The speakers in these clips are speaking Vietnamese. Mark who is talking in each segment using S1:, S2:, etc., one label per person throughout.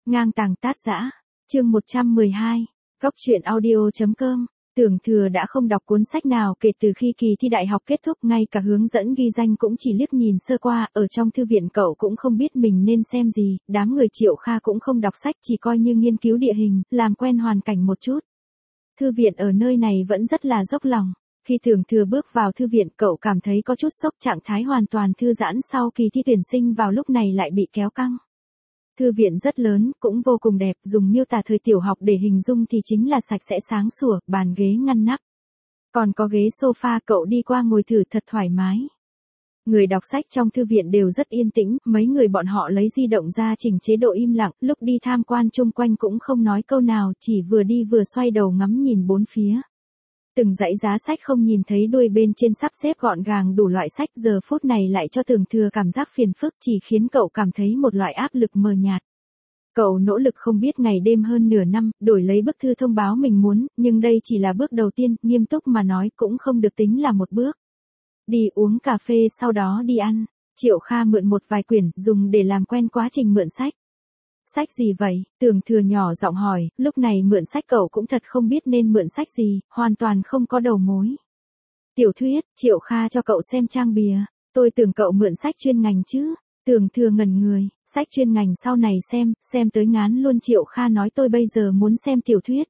S1: Ngang tàng tát dã. Chương 112. Góc truyện audio.com. Tưởng Thừa đã không đọc cuốn sách nào kể từ khi kỳ thi đại học kết thúc, ngay cả hướng dẫn ghi danh cũng chỉ liếc nhìn sơ qua, ở trong thư viện cậu cũng không biết mình nên xem gì, đám người Triệu Kha cũng không đọc sách, chỉ coi như nghiên cứu địa hình, làm quen hoàn cảnh một chút. Thư viện ở nơi này vẫn rất là dốc lòng. Khi Tưởng Thừa bước vào thư viện, cậu cảm thấy có chút sốc, trạng thái hoàn toàn thư giãn sau kỳ thi tuyển sinh vào lúc này lại bị kéo căng. Thư viện rất lớn, cũng vô cùng đẹp, dùng miêu tả thời tiểu học để hình dung thì chính là sạch sẽ sáng sủa, bàn ghế ngăn nắp. Còn có ghế sofa, cậu đi qua ngồi thử thật thoải mái. Người đọc sách trong thư viện đều rất yên tĩnh, mấy người bọn họ lấy di động ra chỉnh chế độ im lặng, lúc đi tham quan chung quanh cũng không nói câu nào, chỉ vừa đi vừa xoay đầu ngắm nhìn bốn phía. Từng dãy giá sách không nhìn thấy đuôi, bên trên sắp xếp gọn gàng đủ loại sách, giờ phút này lại cho Tưởng Thừa cảm giác phiền phức, chỉ khiến cậu cảm thấy một loại áp lực mờ nhạt. Cậu nỗ lực không biết ngày đêm hơn nửa năm, đổi lấy bức thư thông báo mình muốn, nhưng đây chỉ là bước đầu tiên, nghiêm túc mà nói cũng không được tính là một bước. Đi uống cà phê sau đó đi ăn. Triệu Kha mượn một vài quyển, dùng để làm quen quá trình mượn sách. Sách gì vậy? Tưởng Thừa nhỏ giọng hỏi, lúc này mượn sách cậu cũng thật không biết nên mượn sách gì, hoàn toàn không có đầu mối. Tiểu thuyết. Triệu Kha cho cậu xem trang bìa. Tôi tưởng cậu mượn sách chuyên ngành chứ. Tưởng Thừa ngẩn người, sách chuyên ngành sau này xem tới ngán luôn. Triệu Kha nói tôi bây giờ muốn xem tiểu thuyết.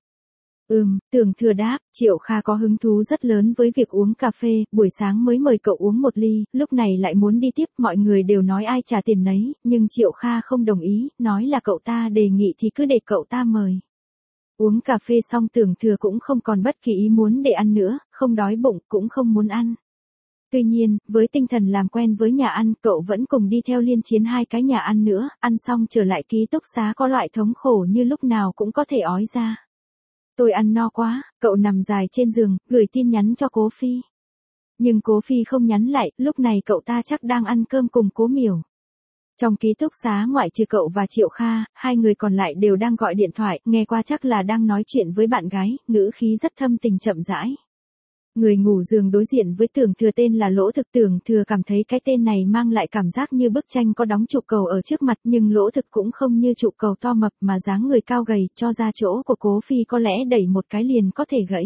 S1: Tưởng Thừa đáp. Triệu Kha có hứng thú rất lớn với việc uống cà phê, buổi sáng mới mời cậu uống một ly, lúc này lại muốn đi tiếp, mọi người đều nói ai trả tiền nấy, nhưng Triệu Kha không đồng ý, nói là cậu ta đề nghị thì cứ để cậu ta mời. Uống cà phê xong Tưởng Thừa cũng không còn bất kỳ ý muốn để ăn nữa, không đói bụng, cũng không muốn ăn. Tuy nhiên, với tinh thần làm quen với nhà ăn, cậu vẫn cùng đi theo Liên Chiến 2 cái nhà ăn nữa, ăn xong trở lại ký túc xá có loại thống khổ như lúc nào cũng có thể ói ra. Tôi ăn no quá, cậu nằm dài trên giường, gửi tin nhắn cho Cố Phi. Nhưng Cố Phi không nhắn lại, lúc này cậu ta chắc đang ăn cơm cùng Cố Miểu. Trong ký túc xá ngoại trừ cậu và Triệu Kha, hai người còn lại đều đang gọi điện thoại, nghe qua chắc là đang nói chuyện với bạn gái, ngữ khí rất thâm tình chậm rãi. Người ngủ giường đối diện với Tưởng Thừa tên là Lỗ Thực. Tưởng Thừa cảm thấy cái tên này mang lại cảm giác như bức tranh có đóng trụ cầu ở trước mặt, nhưng Lỗ Thực cũng không như trụ cầu to mập mà dáng người cao gầy, cho ra chỗ của Cố Phi có lẽ đẩy một cái liền có thể gãy.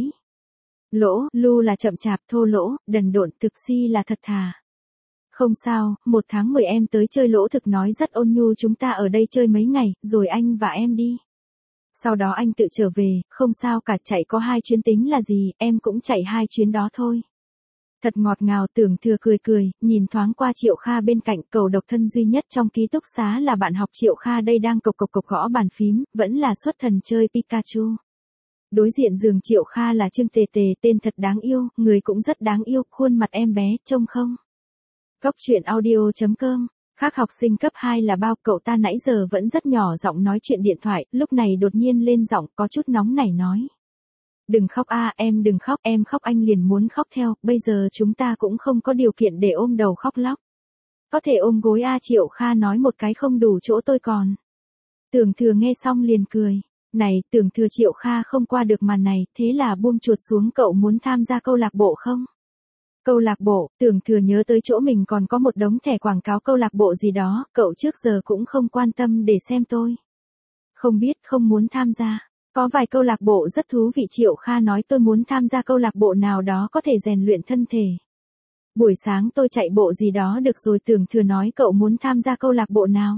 S1: Lỗ, Lu là chậm chạp, thô lỗ, đần độn, Thực Si là thật thà. Không sao, 1 tháng 10 em tới chơi. Lỗ Thực nói rất ôn nhu, chúng ta ở đây chơi mấy ngày, rồi anh và em đi. Sau đó anh tự trở về, không sao cả, chạy có 2 chuyến tính là gì, em cũng chạy 2 chuyến đó thôi. Thật ngọt ngào. Tưởng Thừa cười, nhìn thoáng qua Triệu Kha bên cạnh, cậu độc thân duy nhất trong ký túc xá là bạn học Triệu Kha đây đang cộc gõ bàn phím, vẫn là xuất thần chơi Pikachu. Đối diện giường Triệu Kha là Trương Tề Tề, tên thật đáng yêu, người cũng rất đáng yêu, khuôn mặt em bé, trông không? Góc truyện audio.com. Khác học sinh cấp 2 là bao, cậu ta nãy giờ vẫn rất nhỏ giọng nói chuyện điện thoại, lúc này đột nhiên lên giọng, có chút nóng nảy nói. Đừng khóc em đừng khóc, em khóc anh liền muốn khóc theo, bây giờ chúng ta cũng không có điều kiện để ôm đầu khóc lóc. Có thể ôm gối Triệu Kha nói một cái không đủ chỗ tôi còn. Tưởng Thừa nghe xong liền cười. Này, Tưởng Thừa, Triệu Kha không qua được màn này, thế là buông chuột xuống. Cậu muốn tham gia câu lạc bộ không? Câu lạc bộ. Tưởng Thừa nhớ tới chỗ mình còn có một đống thẻ quảng cáo câu lạc bộ gì đó, cậu trước giờ cũng không quan tâm để xem tôi. Không biết, không muốn tham gia. Có vài câu lạc bộ rất thú vị. Triệu Kha nói tôi muốn tham gia câu lạc bộ nào đó có thể rèn luyện thân thể. Buổi sáng tôi chạy bộ gì đó được rồi. Tưởng Thừa nói cậu muốn tham gia câu lạc bộ nào?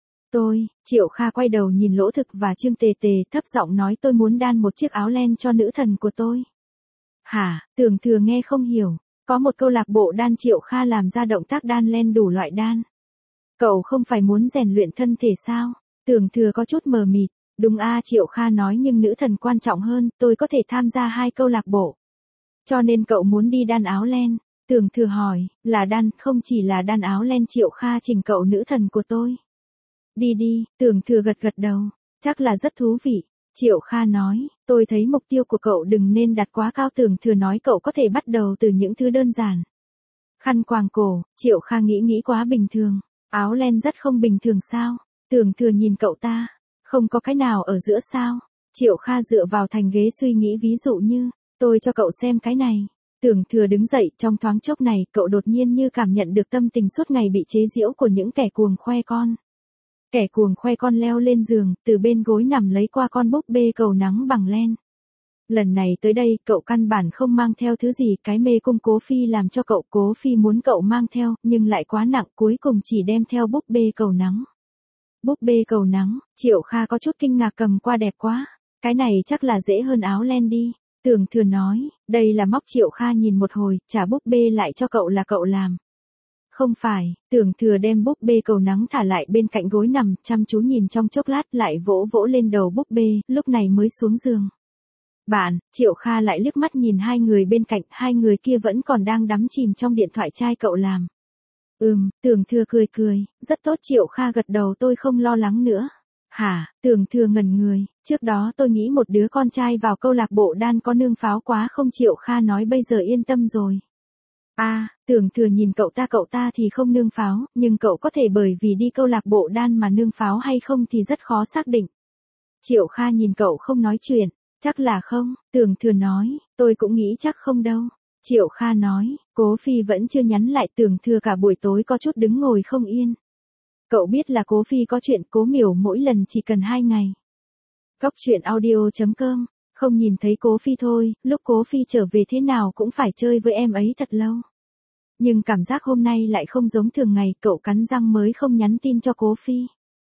S1: Triệu Kha quay đầu nhìn Lỗ Thực và Trương Tề Tề, thấp giọng nói tôi muốn đan một chiếc áo len cho nữ thần của tôi. Hả? Tưởng Thừa nghe không hiểu. Có một câu lạc bộ đan. Triệu Kha làm ra động tác đan len đủ loại đan. Cậu không phải muốn rèn luyện thân thể sao? Tưởng Thừa có chút mờ mịt. Đúng Triệu Kha nói, nhưng nữ thần quan trọng hơn, tôi có thể tham gia 2 câu lạc bộ. Cho nên cậu muốn đi đan áo len. Tưởng Thừa hỏi, là đan, không chỉ là đan áo len. Triệu Kha chỉnh cậu nữ thần của tôi. Đi. Tưởng Thừa gật đầu. Chắc là rất thú vị. Triệu Kha nói, tôi thấy mục tiêu của cậu đừng nên đặt quá cao. Tưởng Thừa nói cậu có thể bắt đầu từ những thứ đơn giản. Khăn quàng cổ. Triệu Kha nghĩ quá bình thường. Áo len rất không bình thường sao? Tưởng Thừa nhìn cậu ta. Không có cái nào ở giữa sao? Triệu Kha dựa vào thành ghế suy nghĩ, ví dụ như, tôi cho cậu xem cái này. Tưởng Thừa đứng dậy, trong thoáng chốc này, cậu đột nhiên như cảm nhận được tâm tình suốt ngày bị chế giễu của những kẻ cuồng khoe con. Kẻ cuồng khoe con leo lên giường, từ bên gối nằm lấy qua con búp bê cầu nắng bằng len. Lần này tới đây, cậu căn bản không mang theo thứ gì, cái mê cung Cố Phi làm cho cậu, Cố Phi muốn cậu mang theo, nhưng lại quá nặng, cuối cùng chỉ đem theo búp bê cầu nắng. Búp bê cầu nắng, Triệu Kha có chút kinh ngạc cầm qua đẹp quá. Cái này chắc là dễ hơn áo len đi. Tưởng Thừa nói, đây là móc. Triệu Kha nhìn một hồi, trả búp bê lại cho cậu là cậu làm. Không phải, Tưởng Thừa đem búp bê cầu nắng thả lại bên cạnh gối nằm, chăm chú nhìn trong chốc lát lại vỗ vỗ lên đầu búp bê, lúc này mới xuống giường. Bạn, Triệu Kha lại liếc mắt nhìn hai người bên cạnh, hai người kia vẫn còn đang đắm chìm trong điện thoại trai cậu làm. Tưởng Thừa cười cười, rất tốt. Triệu Kha gật đầu, tôi không lo lắng nữa. Hả, Tưởng Thừa ngẩn người, trước đó tôi nghĩ một đứa con trai vào câu lạc bộ đan có nương pháo quá không. Triệu Kha nói bây giờ yên tâm rồi. Tưởng Thừa nhìn cậu ta thì không nương pháo, nhưng cậu có thể bởi vì đi câu lạc bộ đan mà nương pháo hay không thì rất khó xác định. Triệu Kha nhìn cậu không nói chuyện, chắc là không, Tưởng Thừa nói, tôi cũng nghĩ chắc không đâu. Triệu Kha nói, Cố Phi vẫn chưa nhắn lại. Tưởng Thừa cả buổi tối có chút đứng ngồi không yên. Cậu biết là Cố Phi có chuyện, Cố Miểu mỗi lần chỉ cần 2 ngày. Góc truyện audio.com, không nhìn thấy Cố Phi thôi, lúc Cố Phi trở về thế nào cũng phải chơi với em ấy thật lâu. Nhưng cảm giác hôm nay lại không giống thường ngày, cậu cắn răng mới không nhắn tin cho Cố Phi.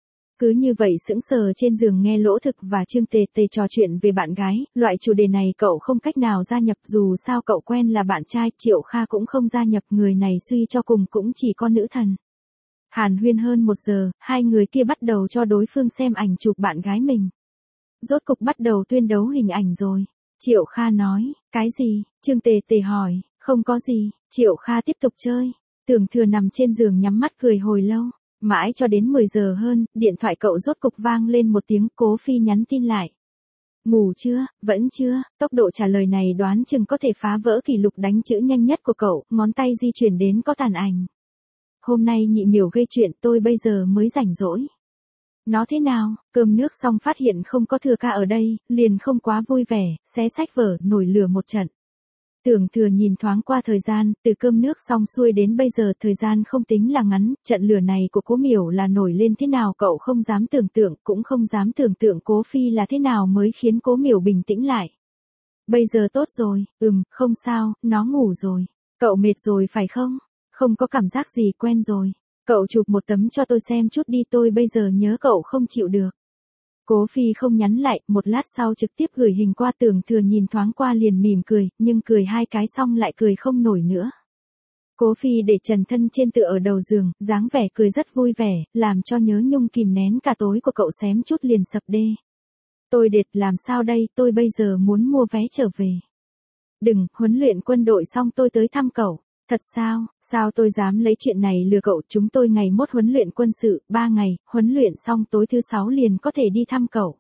S1: Cứ như vậy sững sờ trên giường nghe Lỗ Thực và Trương Tề Tề trò chuyện về bạn gái, loại chủ đề này cậu không cách nào gia nhập, dù sao cậu quen là bạn trai. Triệu Kha cũng không gia nhập, người này suy cho cùng cũng chỉ có nữ thần. Hàn huyên hơn 1 giờ, hai người kia bắt đầu cho đối phương xem ảnh chụp bạn gái mình. Rốt cục bắt đầu tuyên đấu hình ảnh rồi. Triệu Kha nói, cái gì? Trương Tề Tề hỏi, không có gì. Triệu Kha tiếp tục chơi. Tưởng Thừa nằm trên giường nhắm mắt cười hồi lâu. Mãi cho đến 10 giờ hơn, điện thoại cậu rốt cục vang lên một tiếng. Cố Phi nhắn tin lại. Ngủ chưa? Vẫn chưa. Tốc độ trả lời này đoán chừng có thể phá vỡ kỷ lục đánh chữ nhanh nhất của cậu, ngón tay di chuyển đến có tàn ảnh. Hôm nay nhị miểu gây chuyện, tôi bây giờ mới rảnh rỗi. Nó thế nào? Cơm nước xong phát hiện không có Thừa ca ở đây, liền không quá vui vẻ, xé sách vở, nổi lửa một trận. Tưởng Thừa nhìn thoáng qua thời gian, từ cơm nước xong xuôi đến bây giờ thời gian không tính là ngắn, trận lửa này của Cố Miểu là nổi lên thế nào cậu không dám tưởng tượng, cũng không dám tưởng tượng Cố Phi là thế nào mới khiến Cố Miểu bình tĩnh lại. Bây giờ tốt rồi, không sao, nó ngủ rồi. Cậu mệt rồi phải không? Không có cảm giác gì, quen rồi. Cậu chụp một tấm cho tôi xem chút đi, tôi bây giờ nhớ cậu không chịu được. Cố Phi không nhắn lại, một lát sau trực tiếp gửi hình qua. Tưởng Thừa nhìn thoáng qua liền mỉm cười, nhưng cười 2 cái xong lại cười không nổi nữa. Cố Phi để trần thân trên tựa ở đầu giường, dáng vẻ cười rất vui vẻ, làm cho Nhớ Nhung kìm nén cả tối của cậu xém chút liền sập đê. Tôi đệt, làm sao đây, tôi bây giờ muốn mua vé trở về. Đừng, huấn luyện quân đội xong tôi tới thăm cậu. Thật sao? Sao tôi dám lấy chuyện này lừa cậu? Chúng tôi ngày mốt huấn luyện quân sự, 3 ngày, huấn luyện xong tối thứ 6 liền có thể đi thăm cậu.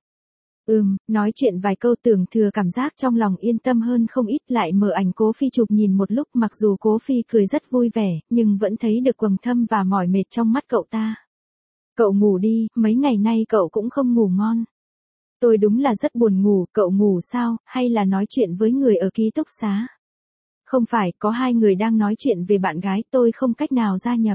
S1: Nói chuyện vài câu Tưởng Thừa cảm giác trong lòng yên tâm hơn không ít, lại mở ảnh Cố Phi chụp nhìn một lúc, mặc dù Cố Phi cười rất vui vẻ, nhưng vẫn thấy được quầng thâm và mỏi mệt trong mắt cậu ta. Cậu ngủ đi, mấy ngày nay cậu cũng không ngủ ngon. Tôi đúng là rất buồn ngủ, cậu ngủ sao, hay là nói chuyện với người ở ký túc xá? Không phải, có 2 người đang nói chuyện về bạn gái, tôi không cách nào gia nhập.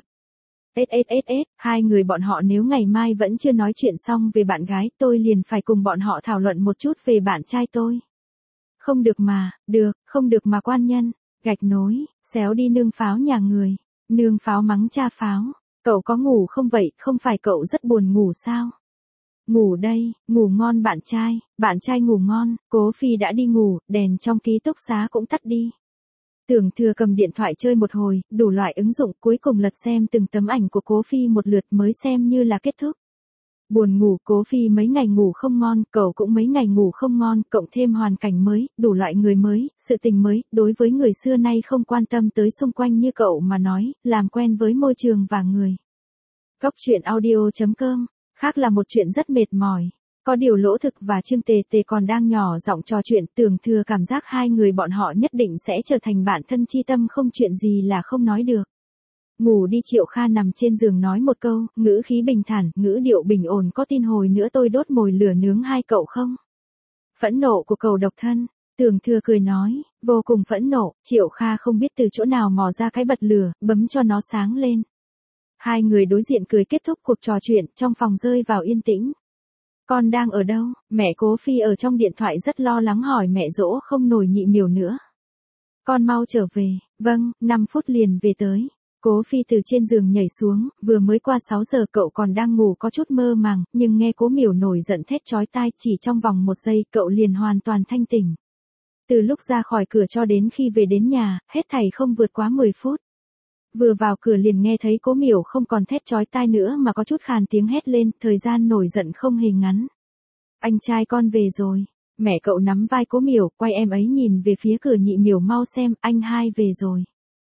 S1: Hai người bọn họ nếu ngày mai vẫn chưa nói chuyện xong về bạn gái, tôi liền phải cùng bọn họ thảo luận một chút về bạn trai tôi. Không được mà, không được mà quan nhân, gạch nối, xéo đi nương pháo nhà người, nương pháo mắng cha pháo, cậu có ngủ không vậy, không phải cậu rất buồn ngủ sao? Ngủ đây, ngủ ngon bạn trai ngủ ngon. Cố Phi đã đi ngủ, đèn trong ký túc xá cũng tắt đi. Tưởng Thừa cầm điện thoại chơi một hồi, đủ loại ứng dụng, cuối cùng lật xem từng tấm ảnh của Cố Phi một lượt mới xem như là kết thúc. Buồn ngủ, Cố Phi mấy ngày ngủ không ngon, cậu cũng mấy ngày ngủ không ngon, cộng thêm hoàn cảnh mới, đủ loại người mới, sự tình mới, đối với người xưa nay không quan tâm tới xung quanh như cậu mà nói, làm quen với môi trường và người. Góc truyện audio.com, khác là một chuyện rất mệt mỏi. Có điều Lỗ Thực và Trương Tề Tề còn đang nhỏ giọng trò chuyện, Tưởng Thừa cảm giác hai người bọn họ nhất định sẽ trở thành bạn thân chi tâm, không chuyện gì là không nói được. Ngủ đi. Triệu Kha nằm trên giường nói một câu, ngữ khí bình thản, ngữ điệu bình ổn, có tin hồi nữa tôi đốt mồi lửa nướng hai cậu không? Phẫn nộ của cậu độc thân. Tưởng Thừa cười nói, vô cùng phẫn nộ. Triệu Kha không biết từ chỗ nào mò ra cái bật lửa, bấm cho nó sáng lên. Hai người đối diện cười kết thúc cuộc trò chuyện, trong phòng rơi vào yên tĩnh. Con đang ở đâu? Mẹ Cố Phi ở trong điện thoại rất lo lắng hỏi mẹ dỗ không nổi nhị miểu nữa. Con mau trở về. Vâng, 5 phút liền về tới. Cố Phi từ trên giường nhảy xuống, vừa mới qua 6 giờ cậu còn đang ngủ có chút mơ màng, nhưng nghe Cố Miểu nổi giận thét chói tai, chỉ trong vòng 1 giây cậu liền hoàn toàn thanh tỉnh. Từ lúc ra khỏi cửa cho đến khi về đến nhà, hết thảy không vượt quá 10 phút. Vừa vào cửa liền nghe thấy Cố Miểu không còn thét chói tai nữa mà có chút khàn tiếng hét lên, thời gian nổi giận không hề ngắn. Anh trai con về rồi. Mẹ cậu nắm vai Cố Miểu, quay em ấy nhìn về phía cửa nhị miểu mau xem, anh hai về rồi.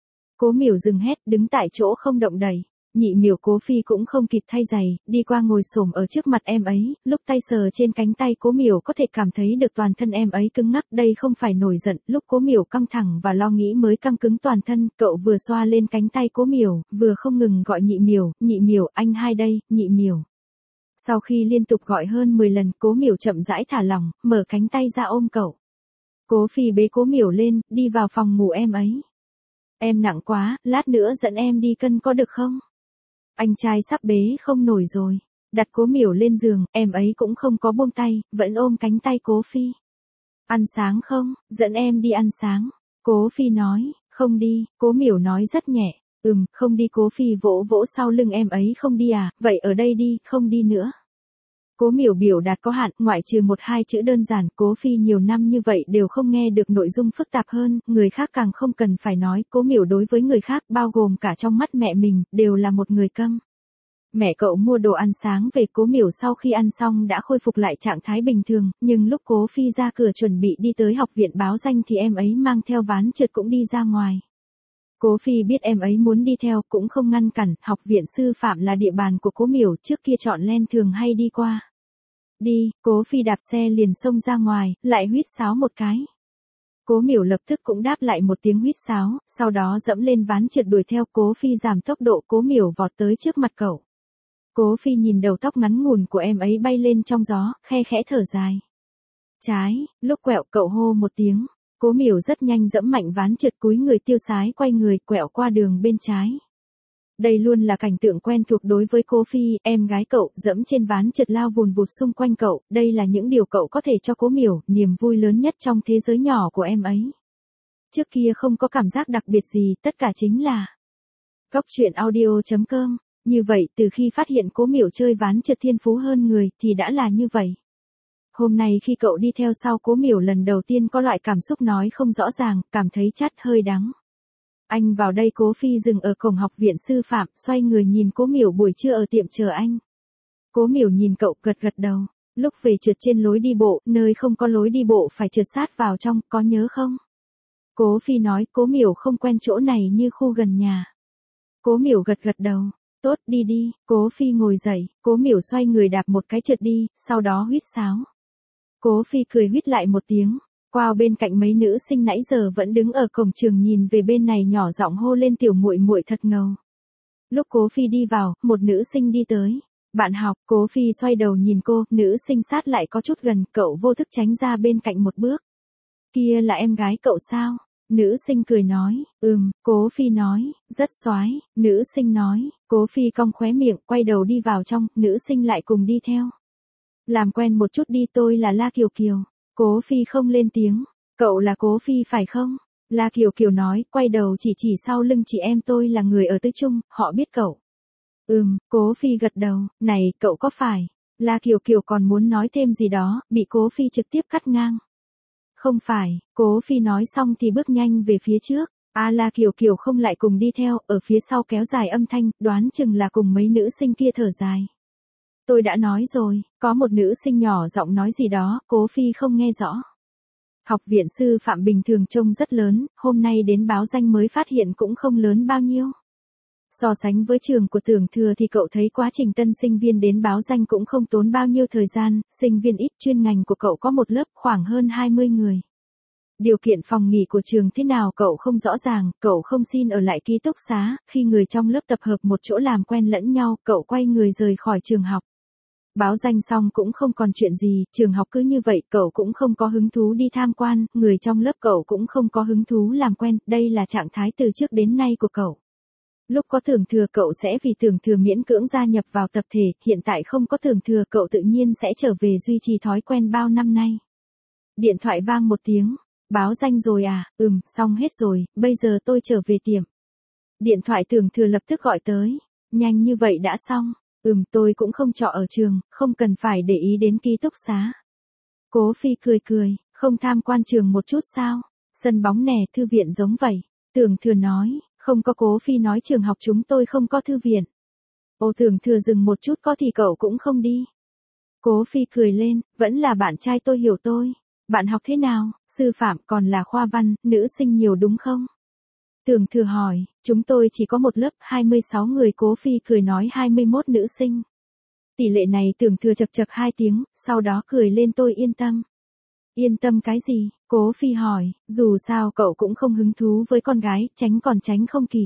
S1: Cố Miểu dừng hét, đứng tại chỗ không động đậy. Nhị miểu Cố Phi cũng không kịp thay giày, đi qua ngồi xổm ở trước mặt em ấy, lúc tay sờ trên cánh tay Cố Miểu có thể cảm thấy được toàn thân em ấy cứng ngắc, đây không phải nổi giận, lúc Cố Miểu căng thẳng và lo nghĩ mới căng cứng toàn thân, cậu vừa xoa lên cánh tay Cố Miểu, vừa không ngừng gọi nhị miểu, anh hai đây, nhị miểu. Sau khi liên tục gọi hơn 10 lần, Cố Miểu chậm rãi thả lỏng, mở cánh tay ra ôm cậu. Cố Phi bế Cố Miểu lên, đi vào phòng ngủ em ấy. Em nặng quá, lát nữa dẫn em đi cân có được không? Anh trai sắp bế không nổi rồi. Đặt Cố Miểu lên giường, em ấy cũng không có buông tay, vẫn ôm cánh tay Cố Phi. Ăn sáng không? Dẫn em đi ăn sáng. Cố Phi nói, không đi, Cố Miểu nói rất nhẹ. Không đi. Cố Phi vỗ vỗ sau lưng em ấy, không đi à, vậy ở đây đi, không đi nữa. Cố Miểu biểu đạt có hạn, ngoại trừ 1-2 chữ đơn giản, Cố Phi nhiều năm như vậy đều không nghe được nội dung phức tạp hơn, người khác càng không cần phải nói, Cố Miểu đối với người khác, bao gồm cả trong mắt mẹ mình, đều là một người câm. Mẹ cậu mua đồ ăn sáng về, Cố Miểu sau khi ăn xong đã khôi phục lại trạng thái bình thường, nhưng lúc Cố Phi ra cửa chuẩn bị đi tới học viện báo danh thì em ấy mang theo ván trượt cũng đi ra ngoài. Cố Phi biết em ấy muốn đi theo cũng không ngăn cản, học viện sư phạm là địa bàn của Cố Miểu, trước kia chọn len thường hay đi qua. Đi, Cố Phi đạp xe liền xông ra ngoài, lại huýt sáo một cái. Cố Miểu lập tức cũng đáp lại một tiếng huýt sáo, sau đó dẫm lên ván trượt đuổi theo. Cố Phi giảm tốc độ, Cố Miểu vọt tới trước mặt cậu. Cố Phi nhìn đầu tóc ngắn ngủn của em ấy bay lên trong gió, khe khẽ thở dài. Trái, lúc quẹo cậu hô một tiếng. Cố Miểu rất nhanh dẫm mạnh ván trượt, cúi người tiêu sái quay người quẹo qua đường bên trái. Đây luôn là cảnh tượng quen thuộc đối với Cố Phi, em gái cậu dẫm trên ván trượt lao vùn vụt xung quanh cậu, đây là những điều cậu có thể cho Cố Miểu, niềm vui lớn nhất trong thế giới nhỏ của em ấy. Trước kia không có cảm giác đặc biệt gì, tất cả chính là goctruyện.audio.com. Như vậy từ khi phát hiện Cố Miểu chơi ván trượt thiên phú hơn người thì đã là như vậy. Hôm nay khi cậu đi theo sau Cố Miểu lần đầu tiên có loại cảm xúc nói không rõ ràng, cảm thấy chát hơi đắng. Anh vào đây. Cố Phi dừng ở cổng học viện sư phạm, xoay người nhìn Cố Miểu buổi trưa ở tiệm chờ anh. Cố Miểu nhìn cậu gật gật đầu. Lúc về trượt trên lối đi bộ, nơi không có lối đi bộ phải trượt sát vào trong, có nhớ không? Cố Phi nói, Cố Miểu không quen chỗ này như khu gần nhà. Cố Miểu gật gật đầu. Tốt, đi đi. Cố Phi ngồi dậy, Cố Miểu xoay người đạp một cái trượt đi, sau đó huýt sáo. Cố Phi cười huýt lại một tiếng. Qua bên cạnh mấy nữ sinh nãy giờ vẫn đứng ở cổng trường nhìn về bên này nhỏ giọng hô lên tiểu muội muội thật ngầu. Lúc Cố Phi đi vào, một nữ sinh đi tới. Bạn học. Cố Phi xoay đầu nhìn cô, nữ sinh sát lại có chút gần, cậu vô thức tránh ra bên cạnh một bước. Kia là em gái cậu sao? Nữ sinh cười nói, Cố Phi nói, rất xoái. Nữ sinh nói. Cố Phi cong khóe miệng, quay đầu đi vào trong, nữ sinh lại cùng đi theo. Làm quen một chút đi, tôi là La Kiều Kiều. Cố Phi không lên tiếng. Cậu là Cố Phi phải không? La Kiều Kiều nói, quay đầu chỉ sau lưng chị em tôi là người ở Tư Trung, họ biết cậu. Cố Phi gật đầu, này, cậu có phải? La Kiều Kiều còn muốn nói thêm gì đó, bị Cố Phi trực tiếp cắt ngang. Không phải. Cố Phi nói xong thì bước nhanh về phía trước. La Kiều Kiều không lại cùng đi theo, ở phía sau kéo dài âm thanh, đoán chừng là cùng mấy nữ sinh kia thở dài. Tôi đã nói rồi, có một nữ sinh nhỏ giọng nói gì đó, Cố Phi không nghe rõ. Học viện sư phạm bình thường trông rất lớn, hôm nay đến báo danh mới phát hiện cũng không lớn bao nhiêu. So sánh với trường của Tưởng Thừa thì cậu thấy quá trình tân sinh viên đến báo danh cũng không tốn bao nhiêu thời gian, sinh viên ít, chuyên ngành của cậu có một lớp khoảng hơn 20 người. Điều kiện phòng nghỉ của trường thế nào cậu không rõ ràng, cậu không xin ở lại ký túc xá, khi người trong lớp tập hợp một chỗ làm quen lẫn nhau, cậu quay người rời khỏi trường học. Báo danh xong cũng không còn chuyện gì, trường học cứ như vậy, cậu cũng không có hứng thú đi tham quan, người trong lớp cậu cũng không có hứng thú làm quen, đây là trạng thái từ trước đến nay của cậu. Lúc có Tưởng Thừa cậu sẽ vì Tưởng Thừa miễn cưỡng gia nhập vào tập thể, hiện tại không có Tưởng Thừa cậu tự nhiên sẽ trở về duy trì thói quen bao năm nay. Điện thoại vang một tiếng, báo danh rồi à, xong hết rồi, bây giờ tôi trở về tiệm. Điện thoại Tưởng Thừa lập tức gọi tới, nhanh như vậy đã xong, tôi cũng không trọ ở trường, không cần phải để ý đến ký túc xá. Cố Phi cười cười, không tham quan trường một chút sao, sân bóng nè, thư viện giống vậy. Tưởng Thừa nói, không có. Cố Phi nói trường học chúng tôi không có thư viện. Ồ, Tưởng Thừa dừng một chút, có thì cậu cũng không đi. Cố Phi cười lên, vẫn là bạn trai tôi hiểu tôi. Bạn học thế nào, sư phạm còn là khoa văn, nữ sinh nhiều đúng không? Tưởng Thừa hỏi, chúng tôi chỉ có một lớp 26 người. Cố Phi cười nói 21 nữ sinh. Tỷ lệ này Tưởng Thừa chật chật 2 tiếng, sau đó cười lên, tôi yên tâm. Yên tâm cái gì? Cố Phi hỏi, dù sao cậu cũng không hứng thú với con gái, tránh còn tránh không kịp.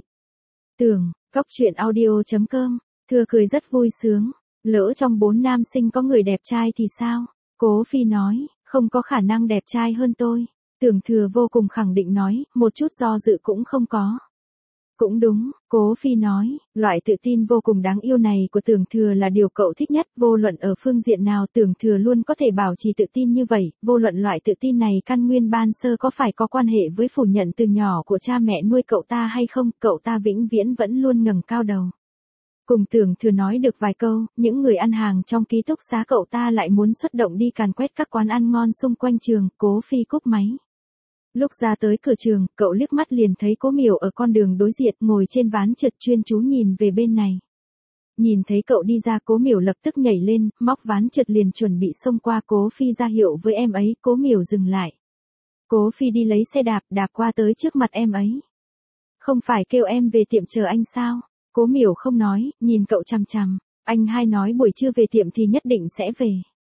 S1: Góc truyện audio.com, Thừa cười rất vui sướng, lỡ trong 4 nam sinh có người đẹp trai thì sao? Cố Phi nói, không có khả năng đẹp trai hơn tôi. Tưởng Thừa vô cùng khẳng định nói, một chút do dự cũng không có. Cũng đúng, Cố Phi nói, loại tự tin vô cùng đáng yêu này của Tưởng Thừa là điều cậu thích nhất, vô luận ở phương diện nào Tưởng Thừa luôn có thể bảo trì tự tin như vậy, vô luận loại tự tin này căn nguyên ban sơ có phải có quan hệ với phủ nhận từ nhỏ của cha mẹ nuôi cậu ta hay không, cậu ta vĩnh viễn vẫn luôn ngẩng cao đầu. Cùng Tưởng Thừa nói được vài câu, những người ăn hàng trong ký túc xá cậu ta lại muốn xuất động đi càn quét các quán ăn ngon xung quanh trường. Cố Phi cúp máy. Lúc ra tới cửa trường, cậu liếc mắt liền thấy Cố Miểu ở con đường đối diện ngồi trên ván trượt chuyên chú nhìn về bên này. Nhìn thấy cậu đi ra, Cố Miểu lập tức nhảy lên, móc ván trượt liền chuẩn bị xông qua. Cố Phi ra hiệu với em ấy, Cố Miểu dừng lại. Cố Phi đi lấy xe đạp, đạp qua tới trước mặt em ấy. Không phải kêu em về tiệm chờ anh sao? Cố Miểu không nói, nhìn cậu chằm chằm. Anh hai nói buổi trưa về tiệm thì nhất định sẽ về.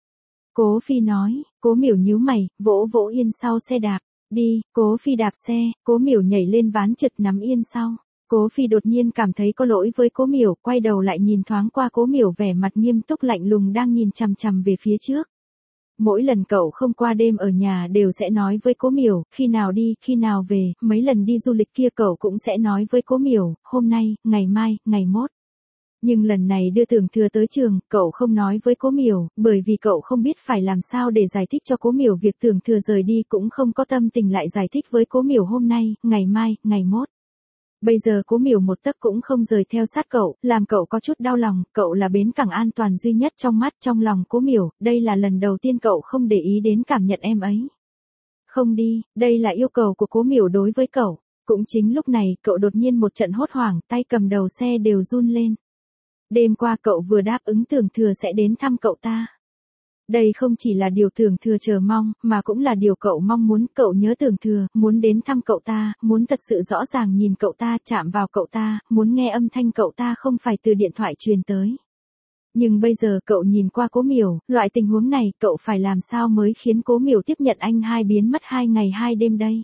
S1: Cố Phi nói. Cố Miểu nhíu mày, vỗ vỗ yên sau xe đạp. Đi. Cố Phi đạp xe, Cố Miểu nhảy lên ván trượt nắm yên sau. Cố Phi đột nhiên cảm thấy có lỗi với Cố Miểu, quay đầu lại nhìn thoáng qua Cố Miểu vẻ mặt nghiêm túc lạnh lùng đang nhìn chằm chằm về phía trước. Mỗi lần cậu không qua đêm ở nhà đều sẽ nói với Cố Miểu, khi nào đi, khi nào về, mấy lần đi du lịch kia cậu cũng sẽ nói với Cố Miểu, hôm nay, ngày mai, ngày mốt. Nhưng lần này đưa Tưởng Thừa tới trường, cậu không nói với Cố Miểu, bởi vì cậu không biết phải làm sao để giải thích cho Cố Miểu việc Tưởng Thừa rời đi, cũng không có tâm tình lại giải thích với Cố Miểu hôm nay, ngày mai, ngày mốt. Bây giờ Cố Miểu một tấc cũng không rời theo sát cậu, làm cậu có chút đau lòng, cậu là bến cảng an toàn duy nhất trong mắt trong lòng Cố Miểu, đây là lần đầu tiên cậu không để ý đến cảm nhận em ấy. Không đi, đây là yêu cầu của Cố Miểu đối với cậu. Cũng chính lúc này, cậu đột nhiên một trận hốt hoảng, tay cầm đầu xe đều run lên. Đêm qua cậu vừa đáp ứng Tưởng Thừa sẽ đến thăm cậu ta. Đây không chỉ là điều Tưởng Thừa chờ mong, mà cũng là điều cậu mong muốn. Cậu nhớ Tưởng Thừa, muốn đến thăm cậu ta, muốn thật sự rõ ràng nhìn cậu ta, chạm vào cậu ta, muốn nghe âm thanh cậu ta không phải từ điện thoại truyền tới. Nhưng bây giờ cậu nhìn qua Cố Miểu, loại tình huống này cậu phải làm sao mới khiến Cố Miểu tiếp nhận anh hai biến mất 2 ngày 2 đêm đây?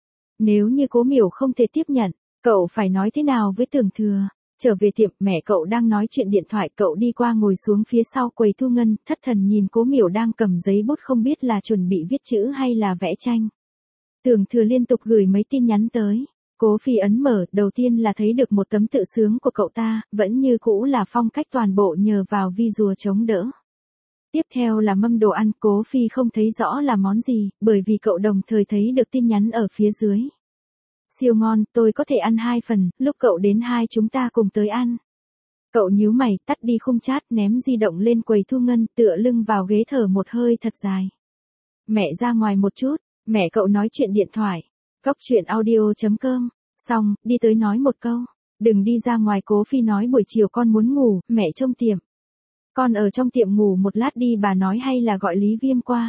S1: Nếu như Cố Miểu không thể tiếp nhận, cậu phải nói thế nào với Tưởng Thừa? Trở về tiệm, mẹ cậu đang nói chuyện điện thoại, cậu đi qua ngồi xuống phía sau quầy thu ngân, thất thần nhìn Cố Miểu đang cầm giấy bút không biết là chuẩn bị viết chữ hay là vẽ tranh. Tưởng Thừa liên tục gửi mấy tin nhắn tới. Cố Phi ấn mở, đầu tiên là thấy được một tấm tự sướng của cậu ta, vẫn như cũ là phong cách toàn bộ nhờ vào vi rùa chống đỡ. Tiếp theo là mâm đồ ăn, Cố Phi không thấy rõ là món gì, bởi vì cậu đồng thời thấy được tin nhắn ở phía dưới. Siêu ngon, tôi có thể ăn 2 phần, lúc cậu đến hai chúng ta cùng tới ăn. Cậu nhíu mày, tắt đi khung chat, ném di động lên quầy thu ngân, tựa lưng vào ghế thở một hơi thật dài. Mẹ ra ngoài một chút, mẹ cậu nói chuyện điện thoại. Góc truyện audio.com, xong, đi tới nói một câu. Đừng đi ra ngoài. Cố Phi nói buổi chiều con muốn ngủ, mẹ trông tiệm. Con ở trong tiệm ngủ một lát đi, bà nói hay là gọi Lý Viêm qua.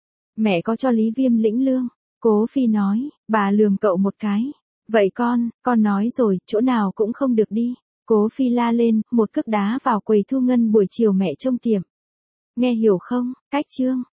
S1: Mẹ có cho Lý Viêm lĩnh lương. Cố Phi nói, bà lườm cậu một cái. Vậy con nói rồi, chỗ nào cũng không được đi. Cố Phi la lên, một cước đá vào quầy thu ngân buổi chiều mẹ trông tiệm. Nghe hiểu không, cách chương.